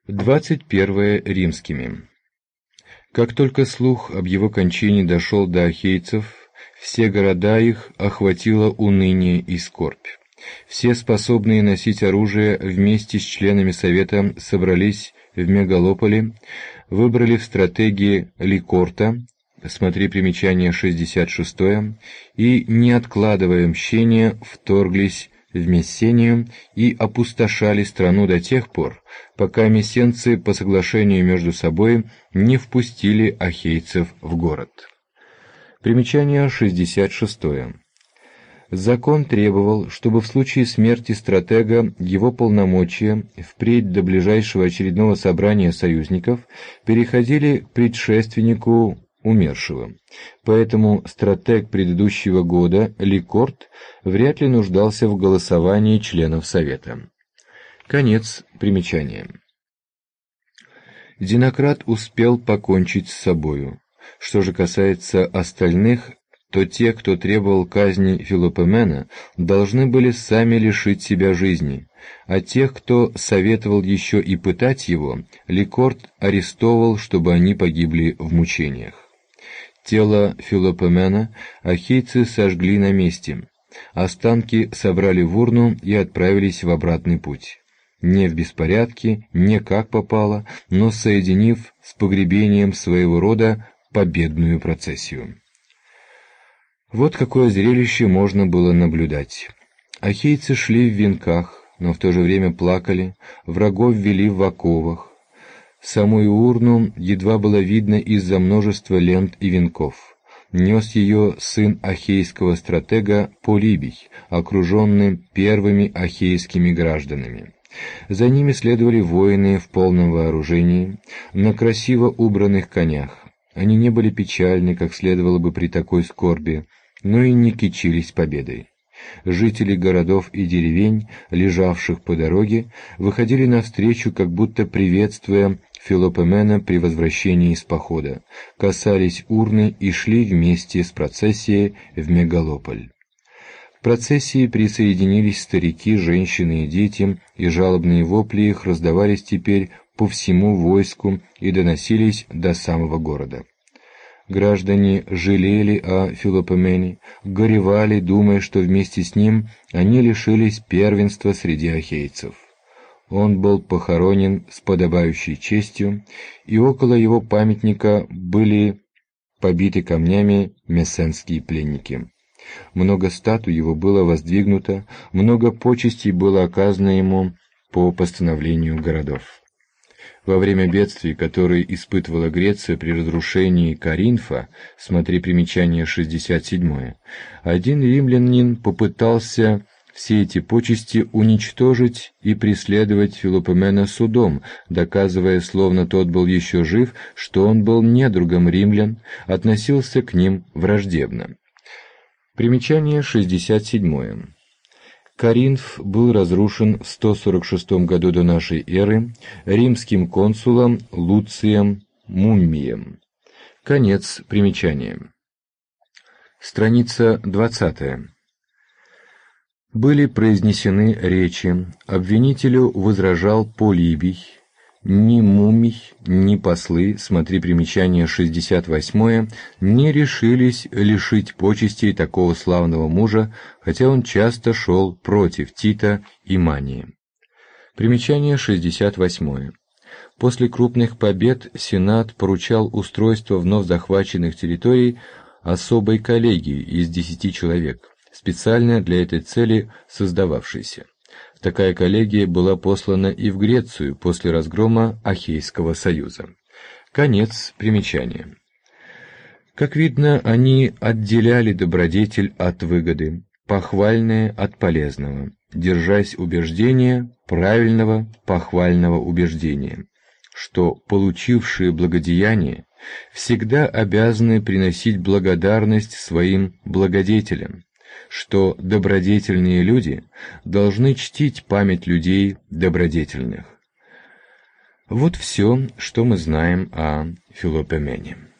21 римскими. Как только слух об его кончине дошел до ахейцев, все города их охватило уныние и скорбь. Все способные носить оружие вместе с членами совета собрались в Мегалополе, выбрали в стратегии Ликорта, смотри примечание 66, и, не откладывая мщения, вторглись в Мессению и опустошали страну до тех пор, пока мессенцы по соглашению между собой не впустили ахейцев в город. Примечание 66. Закон требовал, чтобы в случае смерти стратега его полномочия впредь до ближайшего очередного собрания союзников переходили к предшественнику умершего. Поэтому стратег предыдущего года, Ликорт, вряд ли нуждался в голосовании членов Совета. Конец примечания. Динократ успел покончить с собою. Что же касается остальных, то те, кто требовал казни Филопомена, должны были сами лишить себя жизни, а тех, кто советовал еще и пытать его, Ликорт арестовал, чтобы они погибли в мучениях. Тело Филопомена ахейцы сожгли на месте, останки собрали в урну и отправились в обратный путь. Не в беспорядке, не как попало, но соединив с погребением своего рода победную процессию. Вот какое зрелище можно было наблюдать. Ахейцы шли в венках, но в то же время плакали, врагов вели в оковах. Самую урну едва было видно из-за множества лент и венков. Нес ее сын ахейского стратега Полибий, окруженный первыми ахейскими гражданами. За ними следовали воины в полном вооружении, на красиво убранных конях. Они не были печальны, как следовало бы при такой скорби, но и не кичились победой. Жители городов и деревень, лежавших по дороге, выходили навстречу, как будто приветствуя Филопомена при возвращении из похода, касались урны и шли вместе с процессией в Мегалополь. К процессии присоединились старики, женщины и дети, и жалобные вопли их раздавались теперь по всему войску и доносились до самого города. Граждане жалели о Филопомене, горевали, думая, что вместе с ним они лишились первенства среди ахейцев. Он был похоронен с подобающей честью, и около его памятника были побиты камнями мессенские пленники. Много статуй его было воздвигнуто, много почестей было оказано ему по постановлению городов. Во время бедствий, которые испытывала Греция при разрушении Коринфа, смотри примечание 67, один римлянин попытался все эти почести уничтожить и преследовать Филопомена судом, доказывая, словно тот был еще жив, что он был недругом римлян, относился к ним враждебно. Примечание 67. Коринф был разрушен в 146 году до нашей эры римским консулом Луцием Муммием. Конец примечания. Страница 20. Были произнесены речи, обвинителю возражал Полибий, ни Мумий, ни послы, смотри примечание 68, не решились лишить почестей такого славного мужа, хотя он часто шел против Тита и Мании. Примечание 68. После крупных побед Сенат поручал устройство вновь захваченных территорий особой коллегии из 10 человек, специально для этой цели создававшейся. Такая коллегия была послана и в Грецию после разгрома Ахейского союза. Конец примечания. Как видно, они отделяли добродетель от выгоды, похвальное от полезного, держась убеждения правильного похвального убеждения, что получившие благодеяние всегда обязаны приносить благодарность своим благодетелям, что добродетельные люди должны чтить память людей добродетельных. Вот все, что мы знаем о Филопомене.